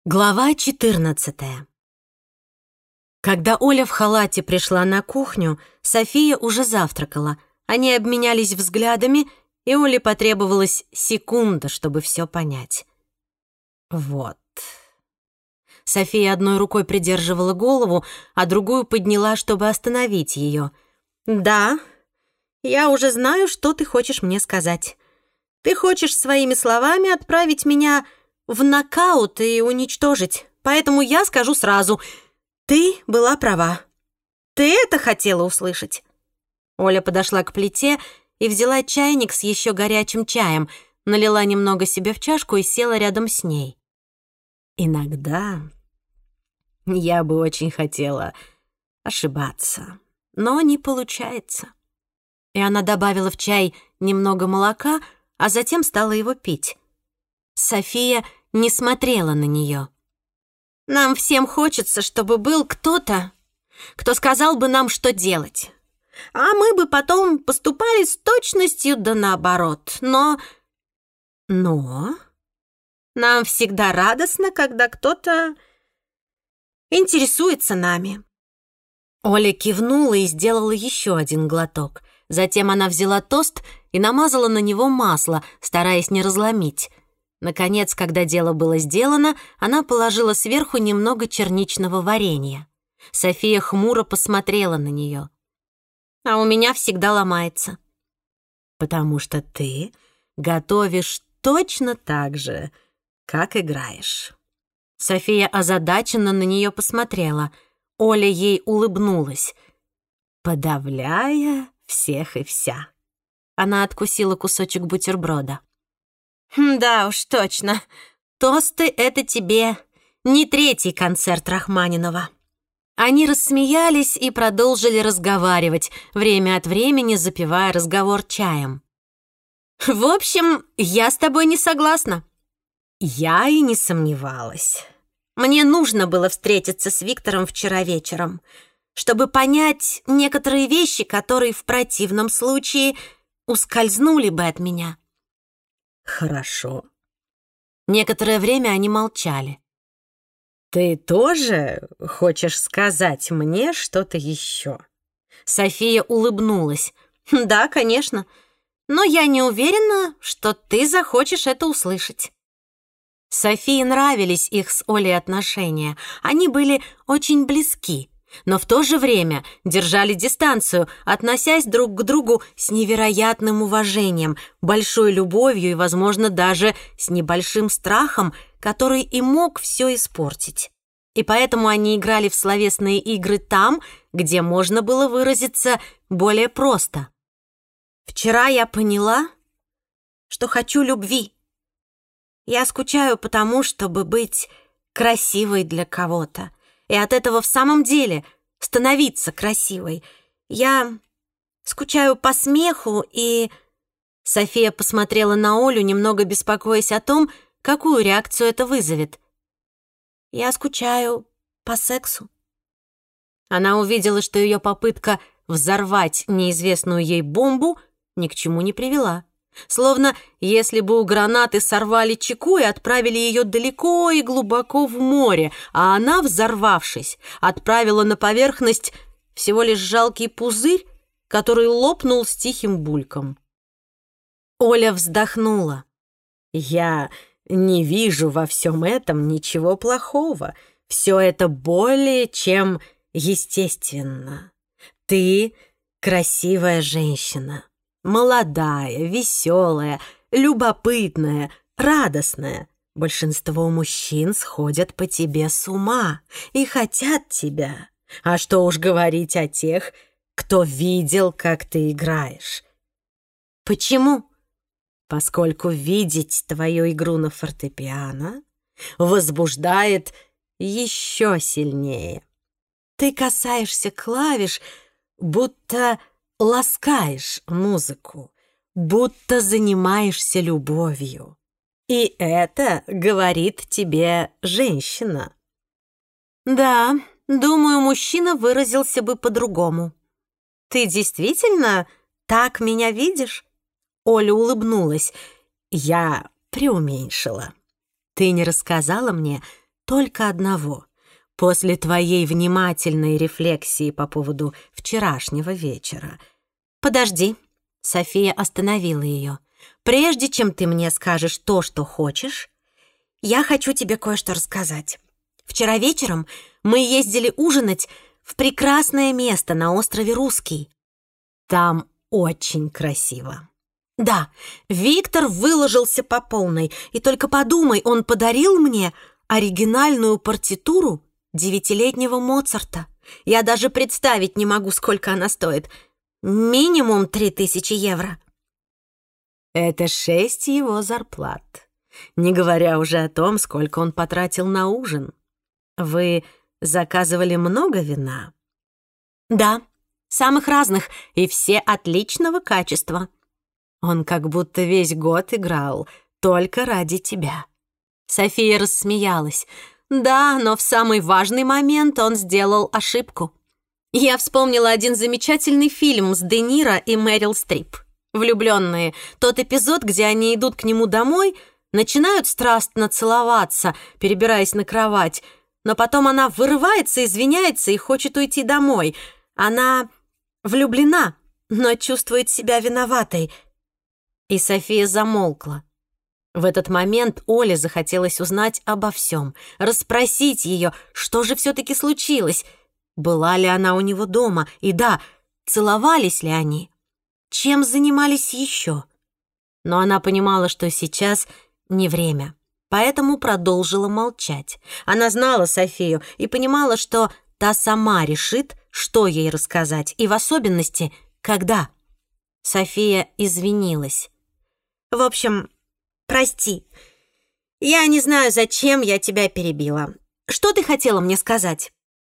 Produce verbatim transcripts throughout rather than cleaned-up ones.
Глава четырнадцатая. Когда Оля в халате пришла на кухню, София уже завтракала. Они обменялись взглядами, и Оле потребовалась секунда, чтобы все понять. Вот. София одной рукой придерживала голову, а другую подняла, чтобы остановить ее. «Да, я уже знаю, что ты хочешь мне сказать. Ты хочешь своими словами отправить меня в нокаут и уничтожить. Поэтому я скажу сразу. Ты была права. Ты это хотела услышать?» Оля подошла к плите и взяла чайник с еще горячим чаем, налила немного себе в чашку и села рядом с ней. «Иногда я бы очень хотела ошибаться, но не получается». И она добавила в чай немного молока, а затем стала его пить. София не смотрела на нее. «Нам всем хочется, чтобы был кто-то, кто сказал бы нам, что делать. А мы бы потом поступали с точностью да наоборот. Но... Но... Нам всегда радостно, когда кто-то интересуется нами». Оля кивнула и сделала еще один глоток. Затем она взяла тост и намазала на него масло, стараясь не разломить. Наконец, когда дело было сделано, она положила сверху немного черничного варенья. София хмуро посмотрела на нее. «А у меня всегда ломается». «Потому что ты готовишь точно так же, как играешь». София озадаченно на нее посмотрела. Оля ей улыбнулась, подавляя всех и вся. Она откусила кусочек бутерброда. «Да уж, точно. Тосты — это тебе не третий концерт Рахманинова». Они рассмеялись и продолжили разговаривать, время от времени запивая разговор чаем. «В общем, я с тобой не согласна». «Я и не сомневалась. Мне нужно было встретиться с Виктором вчера вечером, чтобы понять некоторые вещи, которые в противном случае ускользнули бы от меня». «Хорошо». Некоторое время они молчали. «Ты тоже хочешь сказать мне что-то еще?» София улыбнулась. «Да, конечно. Но я не уверена, что ты захочешь это услышать». Софии нравились их с Олей отношения. Они были очень близки, но в то же время держали дистанцию, относясь друг к другу с невероятным уважением, большой любовью и, возможно, даже с небольшим страхом, который и мог все испортить. И поэтому они играли в словесные игры там, где можно было выразиться более просто. «Вчера я поняла, что хочу любви. Я скучаю по тому, чтобы быть красивой для кого-то. И от этого в самом деле становиться красивой. Я скучаю по смеху и...» София посмотрела на Олю, немного беспокоясь о том, какую реакцию это вызовет. «Я скучаю по сексу». Она увидела, что ее попытка взорвать неизвестную ей бомбу ни к чему не привела. Словно если бы у гранаты сорвали чеку и отправили ее далеко и глубоко в море, а она, взорвавшись, отправила на поверхность всего лишь жалкий пузырь, который лопнул с тихим бульком. Оля вздохнула. «Я не вижу во всем этом ничего плохого. Все это более чем естественно. Ты красивая женщина. Молодая, веселая, любопытная, радостная. Большинство мужчин сходят по тебе с ума и хотят тебя. А что уж говорить о тех, кто видел, как ты играешь». «Почему?» «Поскольку видеть твою игру на фортепиано возбуждает еще сильнее. Ты касаешься клавиш, будто ласкаешь музыку, будто занимаешься любовью. И это говорит тебе женщина». «Да, думаю, мужчина выразился бы по-другому». «Ты действительно так меня видишь?» Оля улыбнулась. «Я преуменьшила. Ты не рассказала мне, только одного. После твоей внимательной рефлексии по поводу вчерашнего вечера. Подожди, София остановила ее. Прежде чем ты мне скажешь то, что хочешь, я хочу тебе кое-что рассказать. Вчера вечером мы ездили ужинать в прекрасное место на острове Русский. Там очень красиво. Да, Виктор выложился по полной, и только подумай, он подарил мне оригинальную партитуру девятилетнего Моцарта. Я даже представить не могу, сколько она стоит. Минимум три тысячи евро. Это шесть его зарплат, не говоря уже о том, сколько он потратил на ужин. Вы заказывали много вина? Да, самых разных, и все отличного качества. Он как будто весь год играл только ради тебя. София рассмеялась. Да, но в самый важный момент он сделал ошибку. Я вспомнила один замечательный фильм с Де Ниро и Мэрил Стрип. «Влюблённые». Тот эпизод, где они идут к нему домой, начинают страстно целоваться, перебираясь на кровать, но потом она вырывается, извиняется и хочет уйти домой. Она влюблена, но чувствует себя виноватой. И София замолкла. В этот момент Оле захотелось узнать обо всем, расспросить ее, что же все-таки случилось, была ли она у него дома, и да, целовались ли они, чем занимались еще. Но она понимала, что сейчас не время, поэтому продолжила молчать. Она знала Софию и понимала, что та сама решит, что ей рассказать, и в особенности, когда. София извинилась. В общем, прости. Я не знаю, зачем я тебя перебила. Что ты хотела мне сказать?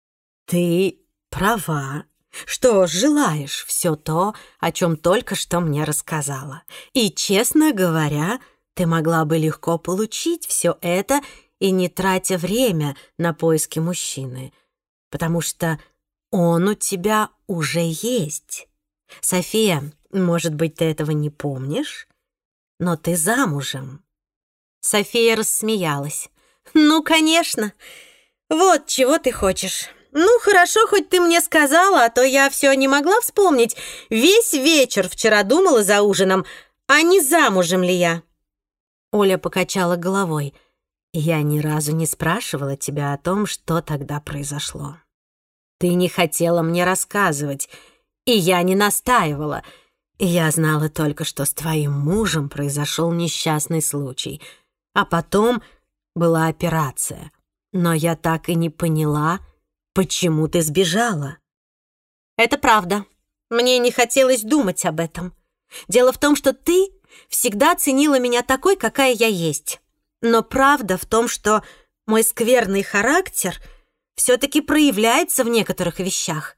Ты права, что желаешь все то, о чем только что мне рассказала. И, честно говоря, ты могла бы легко получить все это и не тратя время на поиски мужчины, потому что он у тебя уже есть. София, может быть, ты этого не помнишь, но ты замужем. София рассмеялась. Ну, конечно. Вот чего ты хочешь. Ну, хорошо, хоть ты мне сказала, а то я все не могла вспомнить. Весь вечер вчера думала за ужином, а не замужем ли я. Оля покачала головой. Я ни разу не спрашивала тебя о том, что тогда произошло. Ты не хотела мне рассказывать, и я не настаивала. Я знала только, что с твоим мужем произошел несчастный случай, а потом была операция. Но я так и не поняла, почему ты сбежала. Это правда. Мне не хотелось думать об этом. Дело в том, что ты всегда ценила меня такой, какая я есть. Но правда в том, что мой скверный характер все-таки проявляется в некоторых вещах.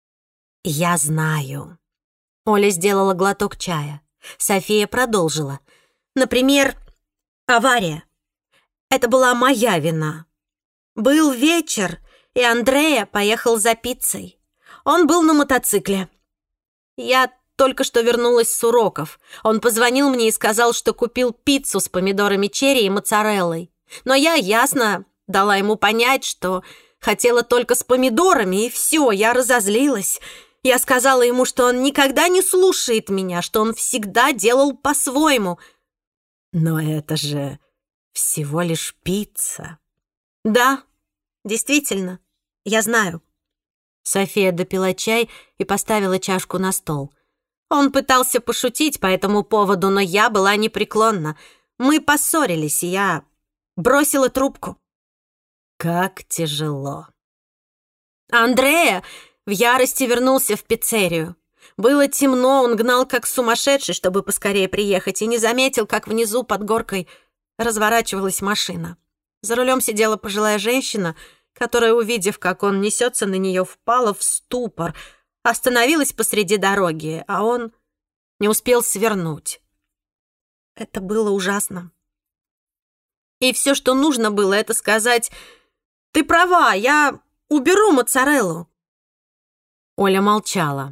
Я знаю. Оля сделала глоток чая. София продолжила. Например, авария. Это была моя вина. Был вечер, и Андрея поехал за пиццей. Он был на мотоцикле. Я только что вернулась с уроков. Он позвонил мне и сказал, что купил пиццу с помидорами черри и моцареллой. Но я ясно дала ему понять, что хотела только с помидорами, и все, я разозлилась. Я сказала ему, что он никогда не слушает меня, что он всегда делал по-своему. Но это же всего лишь пицца. Да, действительно, я знаю. София допила чай и поставила чашку на стол. Он пытался пошутить по этому поводу, но я была непреклонна. Мы поссорились, и я бросила трубку. Как тяжело. Андрея в ярости вернулся в пиццерию. Было темно, он гнал как сумасшедший, чтобы поскорее приехать, и не заметил, как внизу под горкой разворачивалась машина. За рулем сидела пожилая женщина, которая, увидев, как он несется на нее, впала в ступор, остановилась посреди дороги, а он не успел свернуть. Это было ужасно. И все, что нужно было, это сказать: «Ты права, я уберу моцареллу». Оля молчала.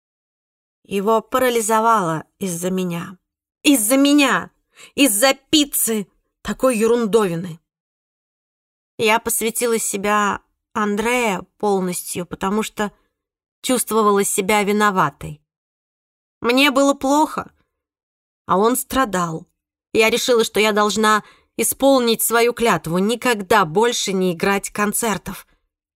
Его парализовало из-за меня. Из-за меня! Из-за пиццы! Такой ерундовины! Я посвятила себя Андреа полностью, потому что чувствовала себя виноватой. Мне было плохо, а он страдал. Я решила, что я должна исполнить свою клятву, никогда больше не играть концертов.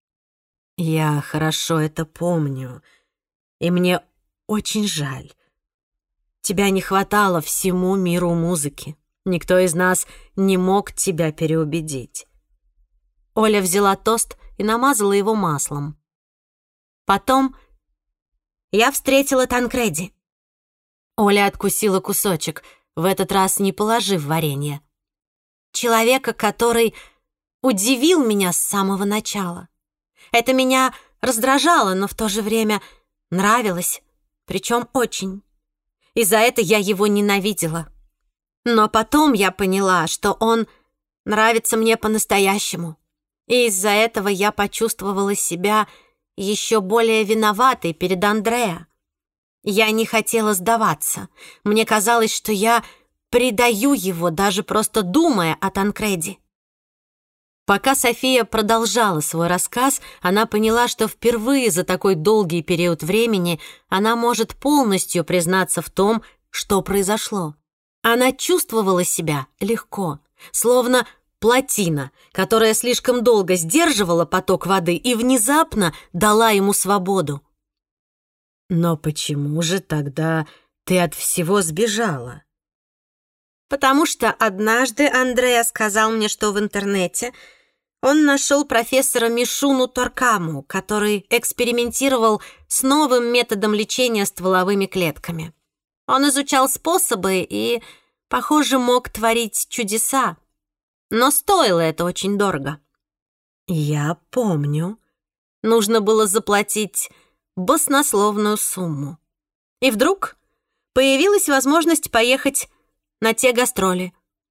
Я хорошо это помню, и мне очень жаль. Тебя не хватало всему миру музыки. Никто из нас не мог тебя переубедить. Оля взяла тост и намазала его маслом. Потом я встретила Танкреди. Оля откусила кусочек, в этот раз не положив варенье. Человека, который удивил меня с самого начала. Это меня раздражало, но в то же время нравилось, причем очень. И за это я его ненавидела. Но потом я поняла, что он нравится мне по-настоящему. И из-за этого я почувствовала себя еще более виноватой перед Андреа. Я не хотела сдаваться. Мне казалось, что я предаю его, даже просто думая о Танкреди. Пока София продолжала свой рассказ, она поняла, что впервые за такой долгий период времени она может полностью признаться в том, что произошло. Она чувствовала себя легко, словно плотина, которая слишком долго сдерживала поток воды и внезапно дала ему свободу. Но почему же тогда ты от всего сбежала? Потому что однажды Андреа сказал мне, что в интернете он нашел профессора Мишуну Торкаму, который экспериментировал с новым методом лечения стволовыми клетками. Он изучал способы и, похоже, мог творить чудеса. Но стоило это очень дорого. Я помню. Нужно было заплатить баснословную сумму. И вдруг появилась возможность поехать на те гастроли.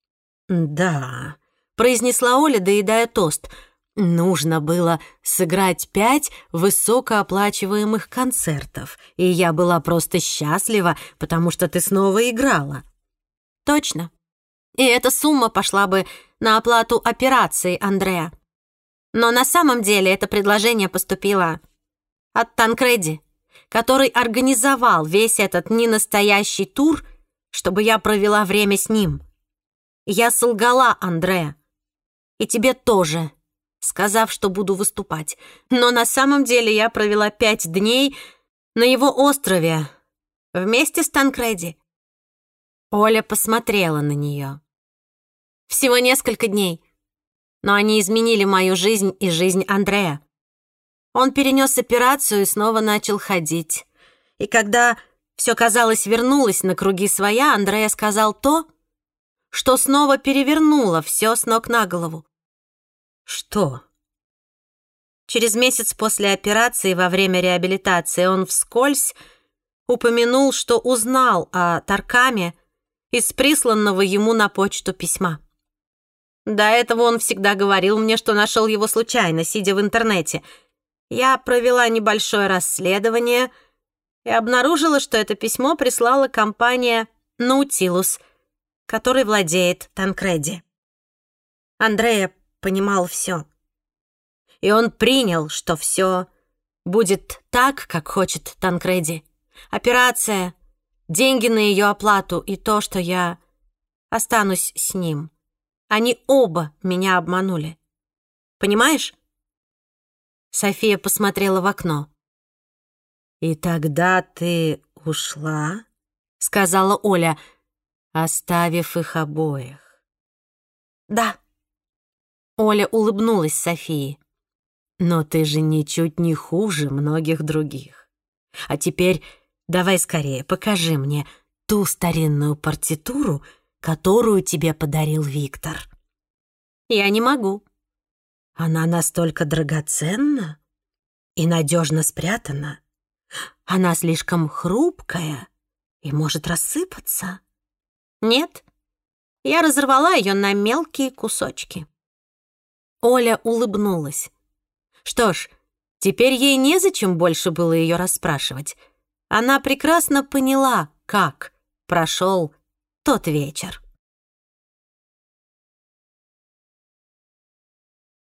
Да, произнесла Оля, доедая тост. Нужно было сыграть пять высокооплачиваемых концертов, и я была просто счастлива, потому что ты снова играла. Точно. И эта сумма пошла бы на оплату операции Андреа. Но на самом деле это предложение поступило от Танкреди, который организовал весь этот ненастоящий тур, чтобы я провела время с ним. Я солгала Андреа. И тебе тоже, сказав, что буду выступать. Но на самом деле я провела пять дней на его острове вместе с Танкреди. Оля посмотрела на нее. Всего несколько дней, но они изменили мою жизнь и жизнь Андреа. Он перенес операцию и снова начал ходить. И когда все, казалось, вернулось на круги своя, Андреа сказал то, что снова перевернуло все с ног на голову. Что? Через месяц после операции, во время реабилитации, он вскользь упомянул, что узнал о Торкаме из присланного ему на почту письма. До этого он всегда говорил мне, что нашел его случайно, сидя в интернете. Я провела небольшое расследование и обнаружила, что это письмо прислала компания «Наутилус», которой владеет Танкреди. Андреа понимал все. И он принял, что все будет так, как хочет Танкреди. Операция, деньги на ее оплату и то, что я останусь с ним. Они оба меня обманули. Понимаешь? София посмотрела в окно. «И тогда ты ушла?» — сказала Оля, оставив их обоих. «Да». Оля улыбнулась Софии. «Но ты же ничуть не хуже многих других. А теперь давай скорее покажи мне ту старинную партитуру, которую тебе подарил Виктор». «Я не могу». «Она настолько драгоценна и надежно спрятана. Она слишком хрупкая и может рассыпаться». «Нет, я разорвала ее на мелкие кусочки». Оля улыбнулась. Что ж, теперь ей незачем больше было ее расспрашивать. Она прекрасно поняла, как прошел тот вечер.